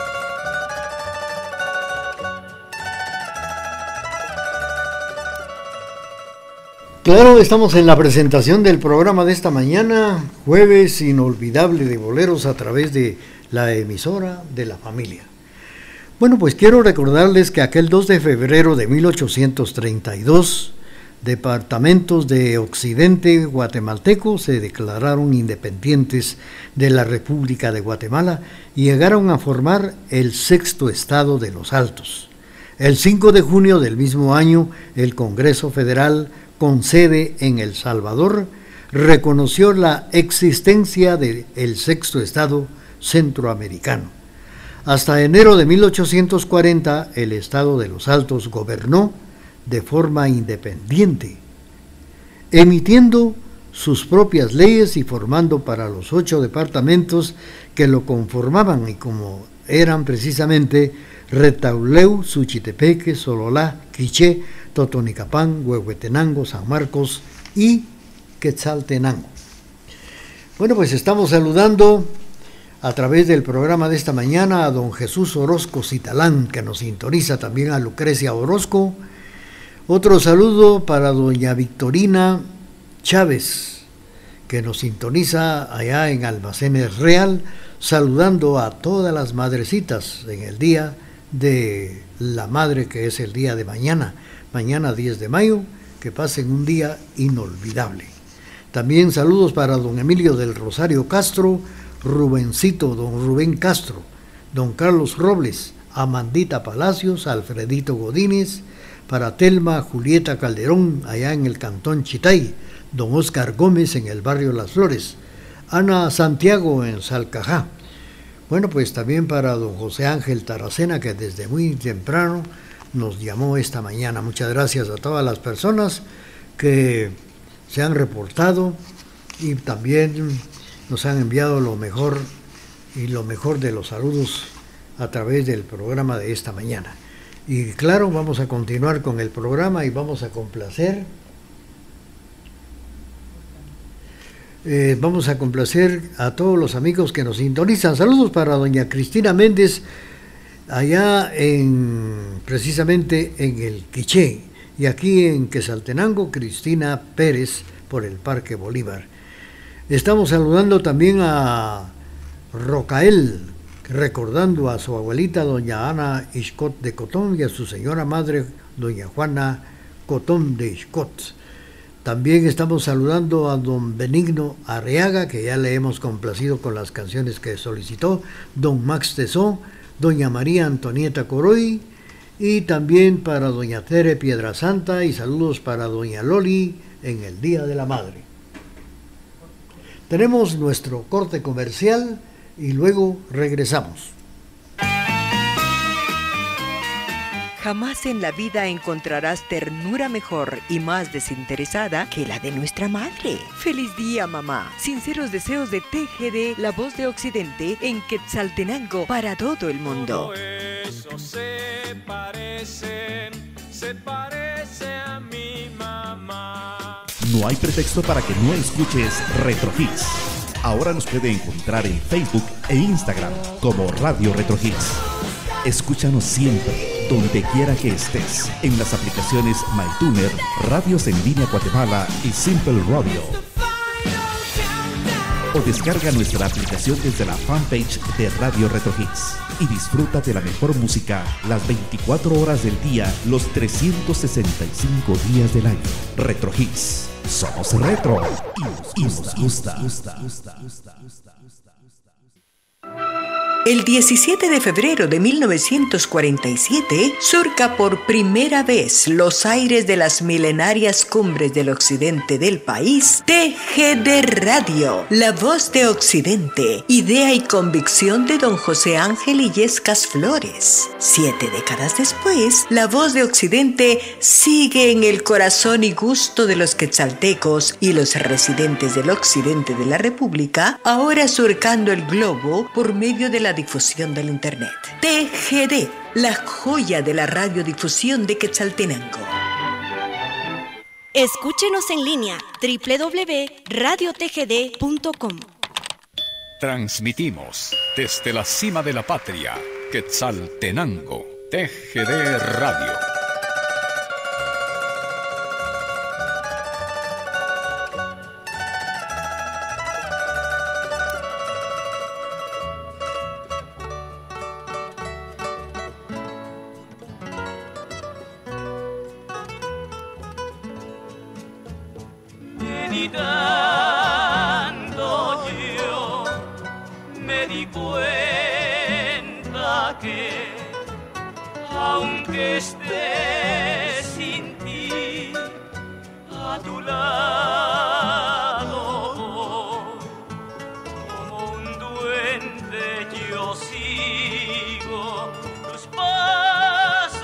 Speaker 4: Claro, estamos en la presentación del programa de esta mañana, Jueves Inolvidable de Boleros, a través de la emisora de la familia. Bueno, pues quiero recordarles que aquel dos de febrero de mil ochocientos treinta y dos, departamentos de Occidente guatemalteco se declararon independientes de la República de Guatemala y llegaron a formar el sexto estado de los Altos. El cinco de junio del mismo año, el Congreso Federal, con sede en El Salvador, reconoció la existencia del sexto estado centroamericano. Hasta enero de mil ochocientos cuarenta, el estado de los Altos gobernó de forma independiente, emitiendo sus propias leyes y formando para los ocho departamentos que lo conformaban, y como eran precisamente Retauleu, Suchitepeque, Sololá, Quiché, Totonicapán, Huehuetenango, San Marcos y Quetzaltenango. Bueno, pues estamos saludando a través del programa de esta mañana a don Jesús Orozco Citalán, que nos sintoniza, también a Lucrecia Orozco. Otro saludo para doña Victorina Chávez, que nos sintoniza allá en Almacenes Real, saludando a todas las madrecitas en el día de la madre, que es el día de mañana. Mañana diez de mayo, que pasen un día inolvidable. También saludos para don Emilio del Rosario Castro, Rubencito, don Rubén Castro, don Carlos Robles, Amandita Palacios, Alfredito Godínez, para Telma Julieta Calderón, allá en el Cantón Chitay, don Oscar Gómez en el barrio Las Flores, Ana Santiago en Salcajá. Bueno, pues también para don José Ángel Taracena, que desde muy temprano nos llamó esta mañana. Muchas gracias a todas las personas que se han reportado y también nos han enviado lo mejor y lo mejor de los saludos a través del programa de esta mañana. Y claro, vamos a continuar con el programa y vamos a complacer eh, vamos a complacer a todos los amigos que nos sintonizan. Saludos para doña Cristina Méndez allá en precisamente en el Quiché, y aquí en Quetzaltenango Cristina Pérez por el Parque Bolívar. Estamos saludando también a Rocael, recordando a su abuelita doña Ana Iscot de Cotón y a su señora madre doña Juana Cotón de Iscot. También estamos saludando a don Benigno Arriaga, que ya le hemos complacido con las canciones que solicitó, don Max Tesón, doña María Antonieta Coroy, y también para doña Tere Piedrasanta, y saludos para doña Loli en el Día de la Madre. Tenemos nuestro corte comercial y luego regresamos.
Speaker 15: Jamás en la vida encontrarás ternura mejor y más desinteresada que la de nuestra madre. ¡Feliz día, mamá! Sinceros deseos de T G D, la voz de Occidente, en Quetzaltenango para todo el mundo.
Speaker 16: Todo eso se parece, se parece a mi mamá.
Speaker 10: No hay pretexto para que no escuches Retro Hits. Ahora nos puede encontrar en Facebook e Instagram como Radio Retro Hits. Escúchanos siempre, donde quiera que estés, en las aplicaciones MyTuner, Radios en Línea Guatemala y Simple Radio. O descarga nuestra aplicación desde la fanpage de Radio Retro Hits y disfruta de la mejor música las veinticuatro horas del día, los trescientos sesenta y cinco días del año. Retro Hits. Somos retro y nos gusta.
Speaker 15: El diecisiete de febrero de mil novecientos cuarenta y siete surca por primera vez los aires de las milenarias cumbres del occidente del país T G D Radio, la voz de Occidente, idea y convicción de don José Ángel Illescas Flores. Siete décadas después, la voz de Occidente sigue en el corazón y gusto de los quetzaltecos y los residentes del occidente de la República, ahora surcando el globo por medio de la difusión del internet. T G D, la joya de la radiodifusión de Quetzaltenango.
Speaker 2: Escúchenos en línea doble u doble u doble u punto radio t g d punto com.
Speaker 3: Transmitimos desde la cima de la patria, Quetzaltenango, T G D Radio.
Speaker 13: Meditando yo me di cuenta que aunque esté sin ti a tu lado, como un duende yo sigo tus pasos,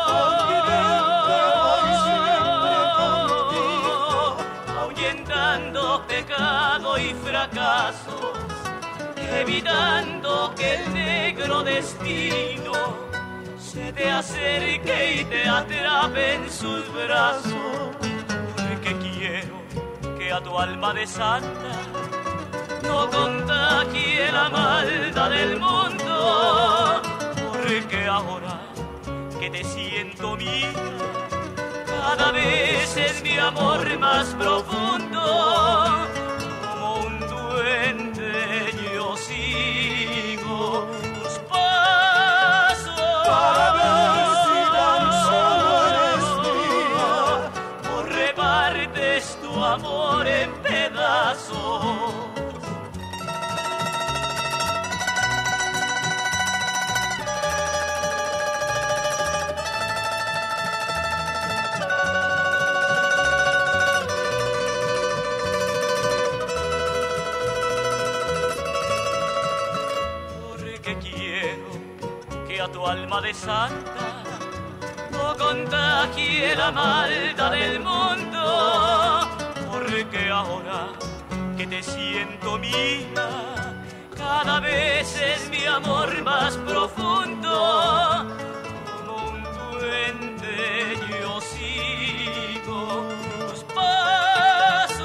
Speaker 13: ahuyentando pecado y fracasos, evitando que el negro destino se te acerque y te atrape en sus brazos, porque quiero que a tu alma de santa no contagie la maldad del mundo, porque ahora que te siento mía, cada vez es mi amor más profundo, como un duende yo sigo tus pasos, para ver si tan solo eres mía, o repartes tu amor en pedazos. porque quiero que a tu alma de santa no contagie la maldad del mundo, porque ahora que te siento mía, cada vez es mi amor más profundo. Como un duende yo sigo tus pasos.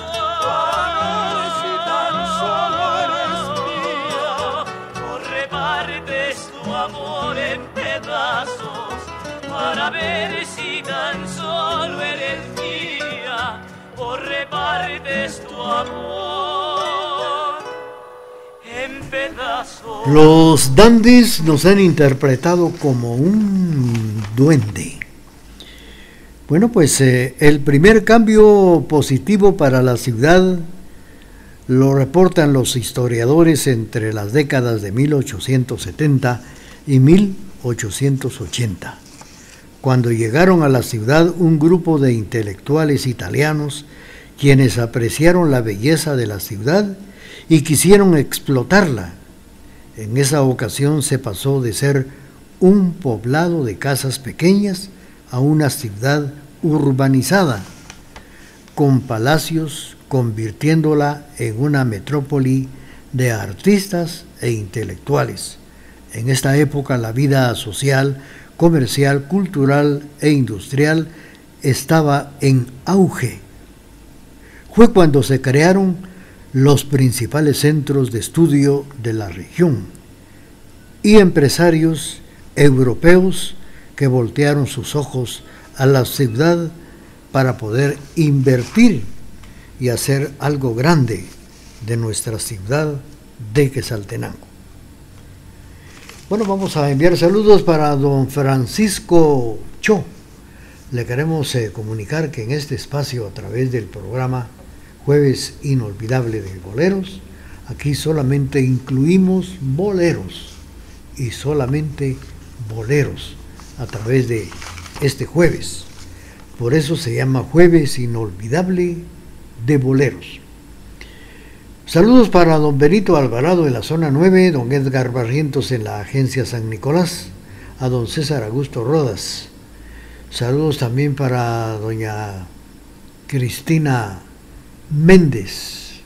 Speaker 13: Si tan solo eres mía, o repartes tu amor en pedazos, para ver si tan solo eres mía, o repartes tu amor en pedazos.
Speaker 4: Los Dandies nos han interpretado como un duende. Bueno, pues eh, el primer cambio positivo para la ciudad lo reportan los historiadores entre las décadas de mil ochocientos setenta y mil ochocientos ochenta, cuando llegaron a la ciudad un grupo de intelectuales italianos quienes apreciaron la belleza de la ciudad y quisieron explotarla. En esa ocasión se pasó de ser un poblado de casas pequeñas a una ciudad urbanizada, con palacios, convirtiéndola en una metrópoli de artistas e intelectuales. En esta época la vida social, comercial, cultural e industrial estaba en auge. Fue cuando se crearon los principales centros de estudio de la región y empresarios europeos que voltearon sus ojos a la ciudad para poder invertir y hacer algo grande de nuestra ciudad de Quetzaltenango. Bueno, vamos a enviar saludos para don Francisco Cho. Le queremos eh, comunicar que en este espacio, a través del programa Jueves Inolvidable de Boleros, aquí solamente incluimos boleros y solamente boleros a través de este jueves. Por eso se llama Jueves Inolvidable de Boleros. Saludos para don Benito Alvarado en la zona nueve, don Edgar Barrientos en la agencia San Nicolás, a don César Augusto Rodas. Saludos también para doña Cristina Méndez,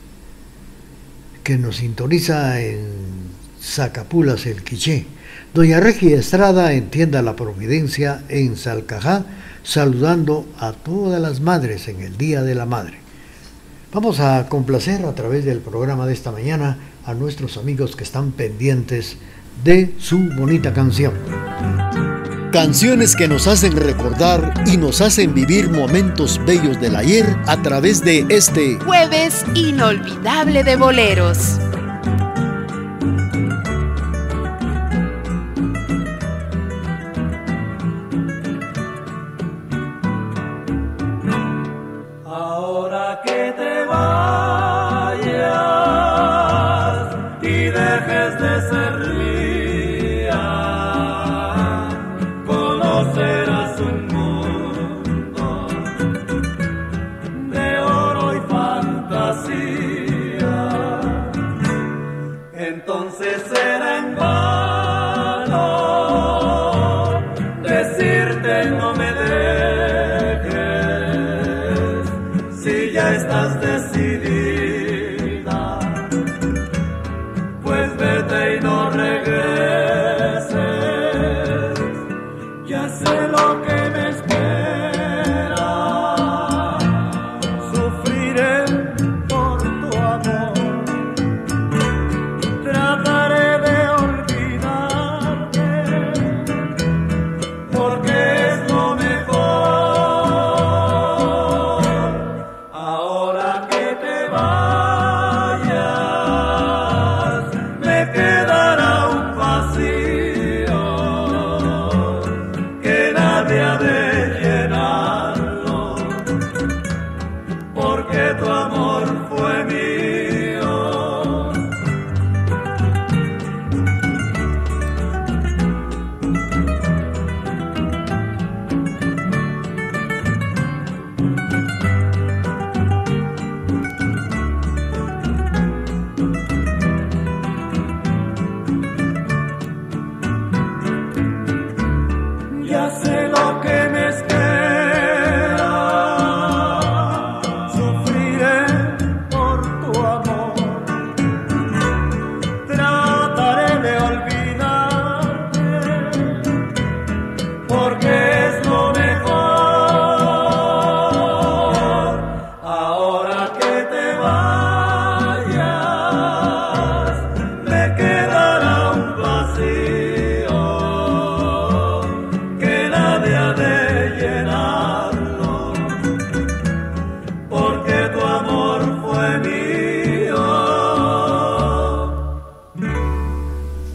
Speaker 4: que nos sintoniza en Zacapulas, el Quiché. Doña Regia Estrada en Tienda La Providencia en Salcajá, saludando a todas las madres en el Día de la Madre. Vamos a complacer a través del programa de esta mañana a nuestros amigos que están pendientes de su bonita canción.
Speaker 10: Canciones que nos hacen recordar y nos hacen vivir momentos bellos del ayer a través de este
Speaker 5: Jueves Inolvidable de Boleros.
Speaker 7: Ahora que te vayas y dejes de ser mía, conocerás un mundo de oro y fantasía. Entonces será en vano decirte no me dejes, si ya estás decidida, pues vete y no regreses. Ya sé lo que me espera, sufriré por tu amor, trataré de olvidarte, porque es lo mejor. Ahora que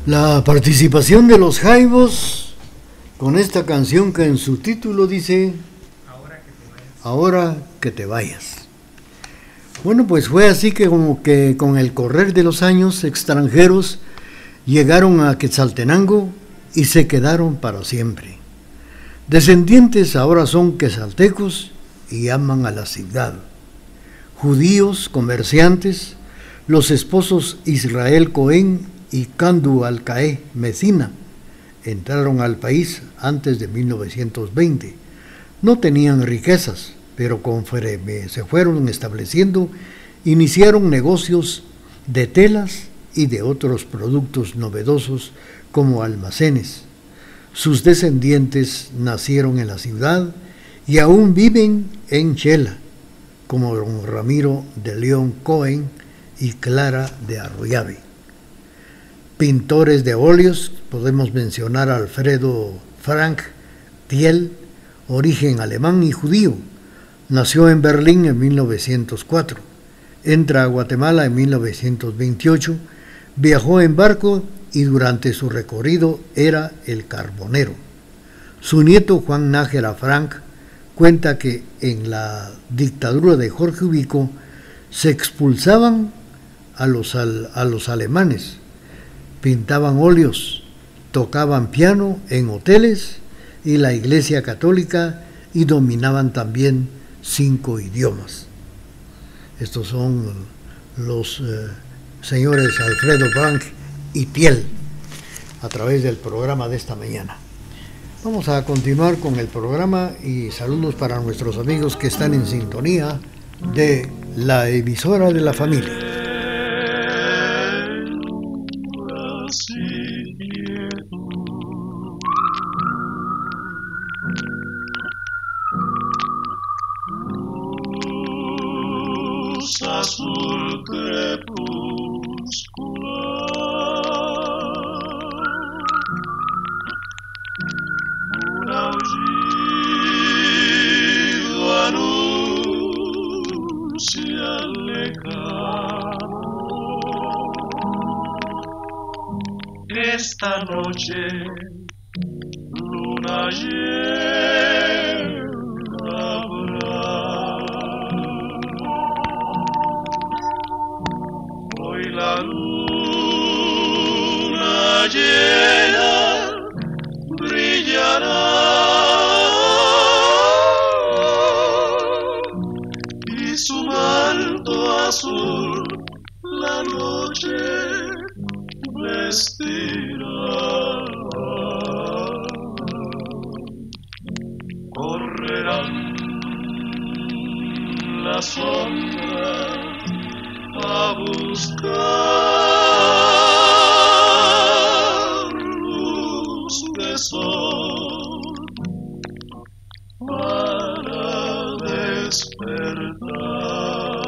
Speaker 4: La participación de los Jaivos con esta canción que en su título dice Ahora que te vayas. Bueno, pues fue así que como que con el correr de los años extranjeros llegaron a Quetzaltenango y se quedaron para siempre. Descendientes ahora son quetzaltecos y aman a la ciudad. Judíos, comerciantes, los esposos Israel Cohen y Candu Alcaé Mecina entraron al país antes de mil novecientos veinte. No tenían riquezas, pero conforme se fueron estableciendo, iniciaron negocios de telas y de otros productos novedosos como almacenes. Sus descendientes nacieron en la ciudad y aún viven en Chela, como don Ramiro de León Cohen y Clara de Arroyave. Pintores de óleos, podemos mencionar a Alfredo Frank Thiel, origen alemán y judío. Nació en Berlín en mil novecientos cuatro. Entra a Guatemala en mil novecientos veintiocho. Viajó en barco y durante su recorrido era el carbonero. Su nieto Juan Nájera Frank cuenta que en la dictadura de Jorge Ubico se expulsaban a los, al, a los alemanes. Pintaban óleos, tocaban piano en hoteles y la Iglesia Católica y dominaban también cinco idiomas. Estos son los eh, señores Alfredo Frank y Thiel a través del programa de esta mañana. Vamos a continuar con el programa y saludos para nuestros amigos que están en sintonía de la emisora de la familia.
Speaker 7: Azul crepuscular, un aullido anuncia lejano. Esta noche luna llena habrá. La luna llena brillará y su manto azul la noche vestirá. Correrán las sombras a buscar luz de sol para despertar.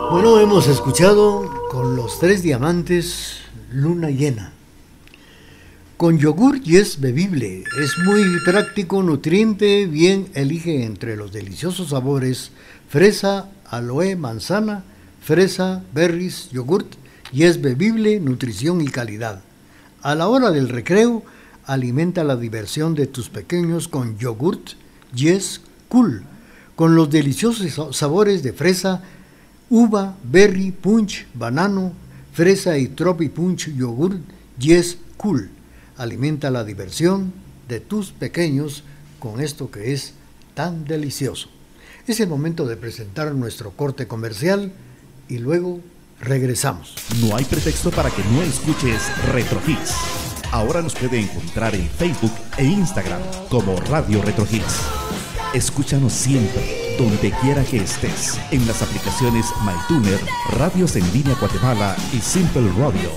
Speaker 4: Bueno, hemos escuchado con los tres diamantes Luna Llena. Con yogur y es bebible, es muy práctico, nutriente, bien elige entre los deliciosos sabores fresa, aloe, manzana, fresa, berries, yogurt y es bebible, nutrición y calidad. A la hora del recreo, alimenta la diversión de tus pequeños con yogurt Yes Cool, con los deliciosos sabores de fresa, uva, berry, punch, banano, fresa y tropi punch yogurt Yes Cool. Alimenta la diversión de tus pequeños con esto que es tan delicioso. Es el momento de presentar nuestro corte comercial y luego regresamos.
Speaker 10: No hay pretexto para que no escuches Retro Hits. Ahora nos puede encontrar en Facebook e Instagram como Radio Retro Hits. Escúchanos siempre, donde quiera que estés, en las aplicaciones MyTuner, Radios en Línea Guatemala y Simple Radio.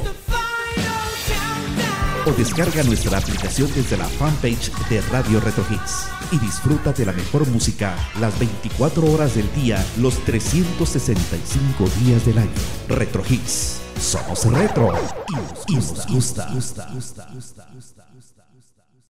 Speaker 10: O descarga nuestra aplicación desde la fanpage de Radio Retro Hits y disfruta de la mejor música las veinticuatro horas del día, los trescientos sesenta y cinco días del año. Retro Hits. Somos retro y nos gusta.